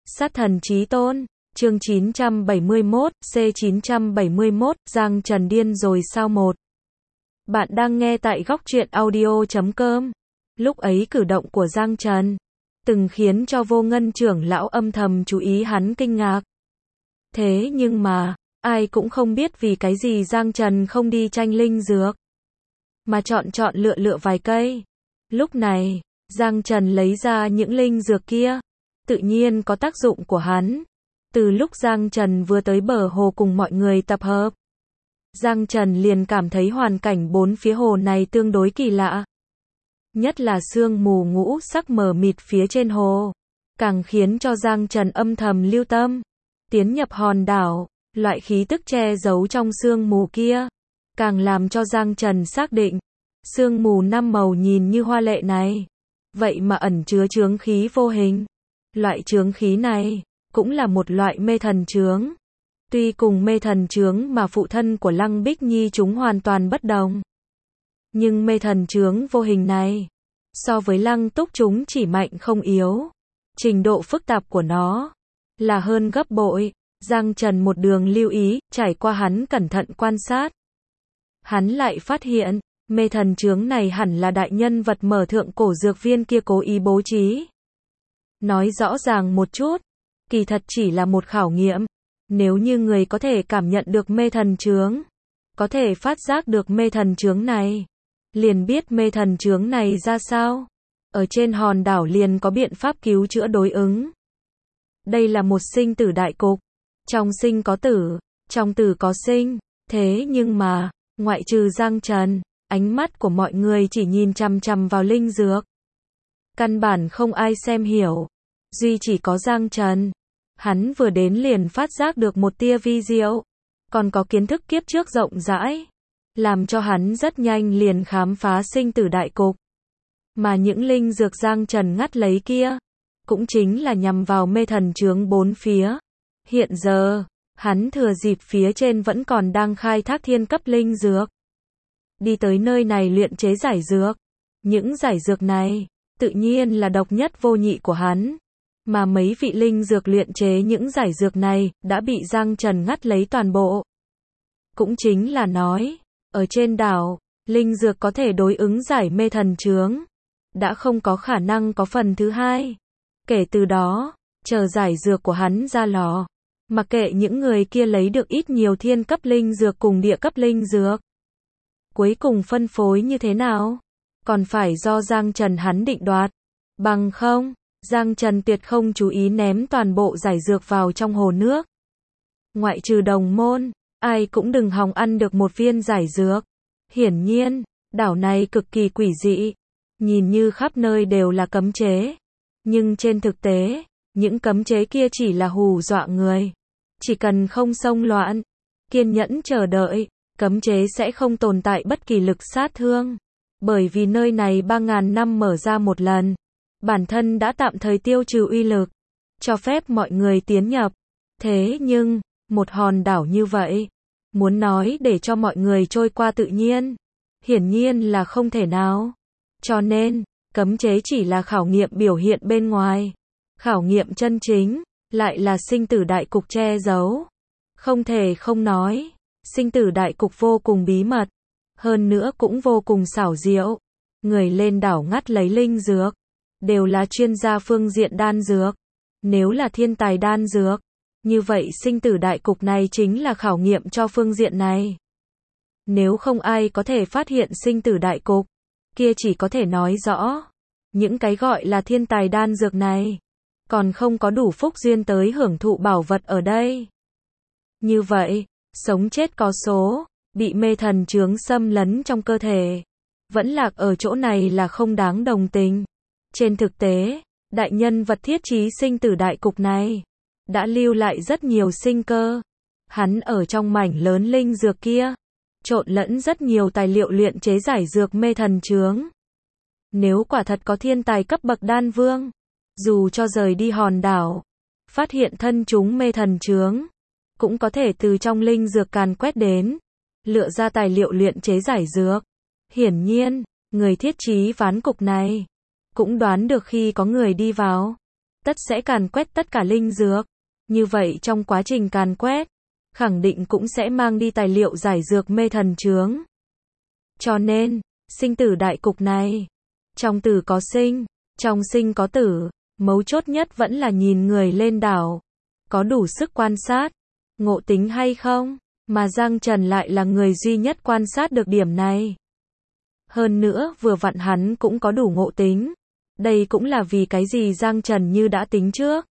Sát thần chí tôn, chương 971, C971, Giang Trần điên rồi sao một. Bạn đang nghe tại góc truyện audio.com. Lúc ấy cử động của Giang Trần từng khiến cho Vô Ngân trưởng lão âm thầm chú ý hắn kinh ngạc. Thế nhưng mà, ai cũng không biết vì cái gì Giang Trần không đi tranh linh dược, mà chọn lựa vài cây. Lúc này, Giang Trần lấy ra những linh dược kia, tự nhiên có tác dụng của hắn. Từ lúc Giang Trần vừa tới bờ hồ cùng mọi người tập hợp, Giang Trần liền cảm thấy hoàn cảnh bốn phía hồ này tương đối kỳ lạ. Nhất là sương mù ngũ sắc mờ mịt phía trên hồ, càng khiến cho Giang Trần âm thầm lưu tâm. Tiến nhập hòn đảo, loại khí tức che giấu trong sương mù kia, càng làm cho Giang Trần xác định, sương mù năm màu nhìn như hoa lệ này, vậy mà ẩn chứa chướng khí vô hình. Loại chướng khí này, cũng là một loại mê thần chướng. Tuy cùng mê thần chướng mà phụ thân của Lăng Bích Nhi chúng hoàn toàn bất đồng, nhưng mê thần chướng vô hình này, so với Lăng Túc chúng chỉ mạnh không yếu. Trình độ phức tạp của nó là hơn gấp bội. Giang Trần một đường lưu ý, trải qua hắn cẩn thận quan sát, hắn lại phát hiện, mê thần chướng này hẳn là đại nhân vật mở thượng cổ dược viên kia cố ý bố trí. Nói rõ ràng một chút, kỳ thật chỉ là một khảo nghiệm. Nếu như người có thể cảm nhận được mê thần chướng, có thể phát giác được mê thần chướng này, liền biết mê thần chướng này ra sao. Ở trên hòn đảo liền có biện pháp cứu chữa đối ứng. Đây là một sinh tử đại cục. Trong sinh có tử, trong tử có sinh. Thế nhưng mà, ngoại trừ Giang Trần, ánh mắt của mọi người chỉ nhìn chằm chằm vào linh dược. Căn bản không ai xem hiểu. Duy chỉ có Giang Trần. Hắn vừa đến liền phát giác được một tia vi diệu, còn có kiến thức kiếp trước rộng rãi, làm cho hắn rất nhanh liền khám phá sinh tử đại cục. Mà những linh dược Giang Trần ngắt lấy kia, cũng chính là nhằm vào mê thần chướng bốn phía. Hiện giờ, hắn thừa dịp phía trên vẫn còn đang khai thác thiên cấp linh dược, đi tới nơi này luyện chế giải dược. Những giải dược này, tự nhiên là độc nhất vô nhị của hắn. Mà mấy vị linh dược luyện chế những giải dược này, đã bị Giang Trần ngắt lấy toàn bộ. Cũng chính là nói, ở trên đảo, linh dược có thể đối ứng giải mê thần chướng, đã không có khả năng có phần thứ hai. Kể từ đó, chờ giải dược của hắn ra lò, mặc kệ những người kia lấy được ít nhiều thiên cấp linh dược cùng địa cấp linh dược, cuối cùng phân phối như thế nào, còn phải do Giang Trần hắn định đoạt. Bằng không, Giang Trần tuyệt không chú ý ném toàn bộ giải dược vào trong hồ nước. Ngoại trừ đồng môn, ai cũng đừng hòng ăn được một viên giải dược. Hiển nhiên, đảo này cực kỳ quỷ dị, nhìn như khắp nơi đều là cấm chế, nhưng trên thực tế, những cấm chế kia chỉ là hù dọa người. Chỉ cần không xông loạn, kiên nhẫn chờ đợi, cấm chế sẽ không tồn tại bất kỳ lực sát thương. Bởi vì nơi này 3.000 năm mở ra một lần, bản thân đã tạm thời tiêu trừ uy lực, cho phép mọi người tiến nhập. Thế nhưng, một hòn đảo như vậy, muốn nói để cho mọi người trôi qua tự nhiên, hiển nhiên là không thể nào. Cho nên, cấm chế chỉ là khảo nghiệm biểu hiện bên ngoài. Khảo nghiệm chân chính, lại là sinh tử đại cục che giấu. Không thể không nói, sinh tử đại cục vô cùng bí mật, hơn nữa cũng vô cùng xảo diệu. Người lên đảo ngắt lấy linh dược, đều là chuyên gia phương diện đan dược. Nếu là thiên tài đan dược, như vậy sinh tử đại cục này chính là khảo nghiệm cho phương diện này. Nếu không ai có thể phát hiện sinh tử đại cục, kia chỉ có thể nói rõ, những cái gọi là thiên tài đan dược này, còn không có đủ phúc duyên tới hưởng thụ bảo vật ở đây. Như vậy, sống chết có số, bị mê thần chướng xâm lấn trong cơ thể, vẫn lạc ở chỗ này là không đáng đồng tình. Trên thực tế, đại nhân vật thiết trí sinh tử đại cục này, đã lưu lại rất nhiều sinh cơ. Hắn ở trong mảnh lớn linh dược kia, trộn lẫn rất nhiều tài liệu luyện chế giải dược mê thần chướng. Nếu quả thật có thiên tài cấp bậc đan vương, dù cho rời đi hòn đảo, phát hiện thân chúng mê thần chướng, cũng có thể từ trong linh dược càn quét đến, lựa ra tài liệu luyện chế giải dược. Hiển nhiên, người thiết trí ván cục này cũng đoán được khi có người đi vào, tất sẽ càn quét tất cả linh dược. Như vậy trong quá trình càn quét, khẳng định cũng sẽ mang đi tài liệu giải dược mê thần chướng. Cho nên, sinh tử đại cục này, trong tử có sinh, trong sinh có tử, mấu chốt nhất vẫn là nhìn người lên đảo, có đủ sức quan sát, ngộ tính hay không, mà Giang Trần lại là người duy nhất quan sát được điểm này. Hơn nữa vừa vặn hắn cũng có đủ ngộ tính. Đây cũng là vì cái gì Giang Trần như đã tính trước.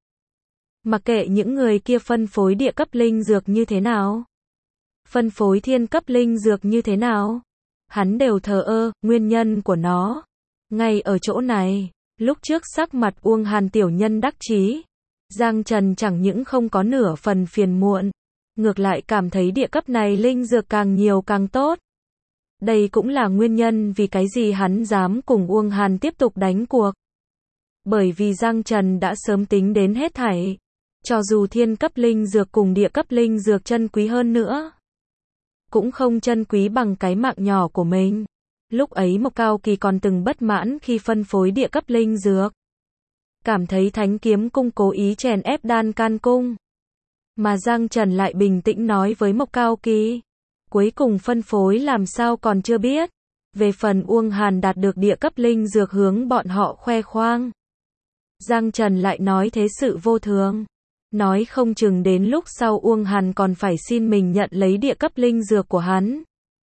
Mặc kệ những người kia phân phối địa cấp linh dược như thế nào, phân phối thiên cấp linh dược như thế nào, hắn đều thờ ơ, nguyên nhân của nó ngay ở chỗ này. Lúc trước sắc mặt Uông Hàn tiểu nhân đắc chí, Giang Trần chẳng những không có nửa phần phiền muộn, ngược lại cảm thấy địa cấp này linh dược càng nhiều càng tốt. Đây cũng là nguyên nhân vì cái gì hắn dám cùng Uông Hàn tiếp tục đánh cuộc. Bởi vì Giang Trần đã sớm tính đến hết thảy. Cho dù thiên cấp linh dược cùng địa cấp linh dược chân quý hơn nữa, cũng không chân quý bằng cái mạng nhỏ của mình. Lúc ấy Mộc Cao Kỳ còn từng bất mãn khi phân phối địa cấp linh dược. Cảm thấy Thánh Kiếm Cung cố ý chèn ép Đan Can Cung. Mà Giang Trần lại bình tĩnh nói với Mộc Cao Kỳ. Cuối cùng phân phối làm sao còn chưa biết. Về phần Uông Hàn đạt được địa cấp linh dược hướng bọn họ khoe khoang. Giang Trần lại nói thế sự vô thường. Nói không chừng đến lúc sau Uông Hàn còn phải xin mình nhận lấy địa cấp linh dược của hắn.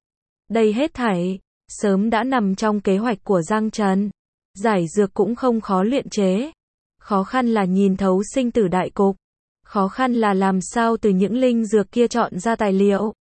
Đây hết thảy, sớm đã nằm trong kế hoạch của Giang Trần. Giải dược cũng không khó luyện chế. Khó khăn là nhìn thấu sinh tử đại cục. Khó khăn là làm sao từ những linh dược kia chọn ra tài liệu.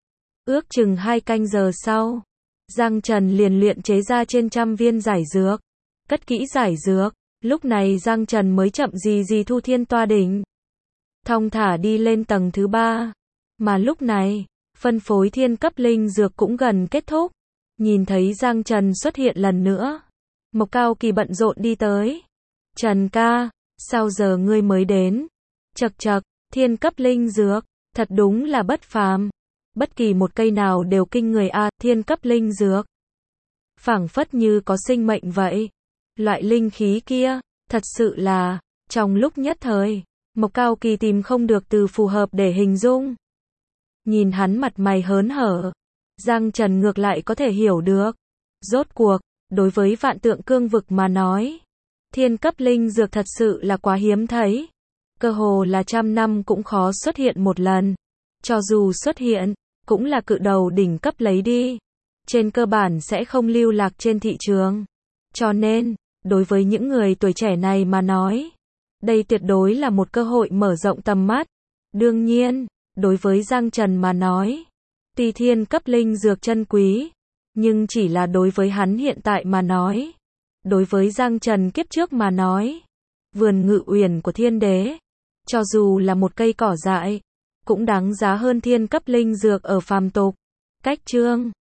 Ước chừng 2 canh giờ sau, Giang Trần liền luyện chế ra trên 100 viên giải dược. Cất kỹ giải dược, lúc này Giang Trần mới chậm gì thu thiên toa đỉnh. Thong thả đi lên tầng thứ 3. Mà lúc này, phân phối thiên cấp linh dược cũng gần kết thúc. Nhìn thấy Giang Trần xuất hiện lần nữa. Mộc Cao Kỳ bận rộn đi tới. Trần ca, sao giờ ngươi mới đến? Chậc chậc, thiên cấp linh dược, thật đúng là bất phàm. Bất kỳ một cây nào đều kinh người a, thiên cấp linh dược. Phảng phất như có sinh mệnh vậy. Loại linh khí kia, thật sự là, trong lúc nhất thời, Mộc Cao Kỳ tìm không được từ phù hợp để hình dung. Nhìn hắn mặt mày hớn hở, Giang Trần ngược lại có thể hiểu được. Rốt cuộc, đối với Vạn Tượng Cương vực mà nói, thiên cấp linh dược thật sự là quá hiếm thấy. Cơ hồ là 100 năm cũng khó xuất hiện một lần. Cho dù xuất hiện, cũng là cự đầu đỉnh cấp lấy đi. Trên cơ bản sẽ không lưu lạc trên thị trường. Cho nên, đối với những người tuổi trẻ này mà nói, đây tuyệt đối là một cơ hội mở rộng tầm mắt. Đương nhiên, đối với Giang Trần mà nói, tuy thiên cấp linh dược chân quý, nhưng chỉ là đối với hắn hiện tại mà nói. Đối với Giang Trần kiếp trước mà nói, vườn Ngự Uyển của Thiên Đế, cho dù là một cây cỏ dại, cũng đáng giá hơn thiên cấp linh dược ở phàm tục. Cách chương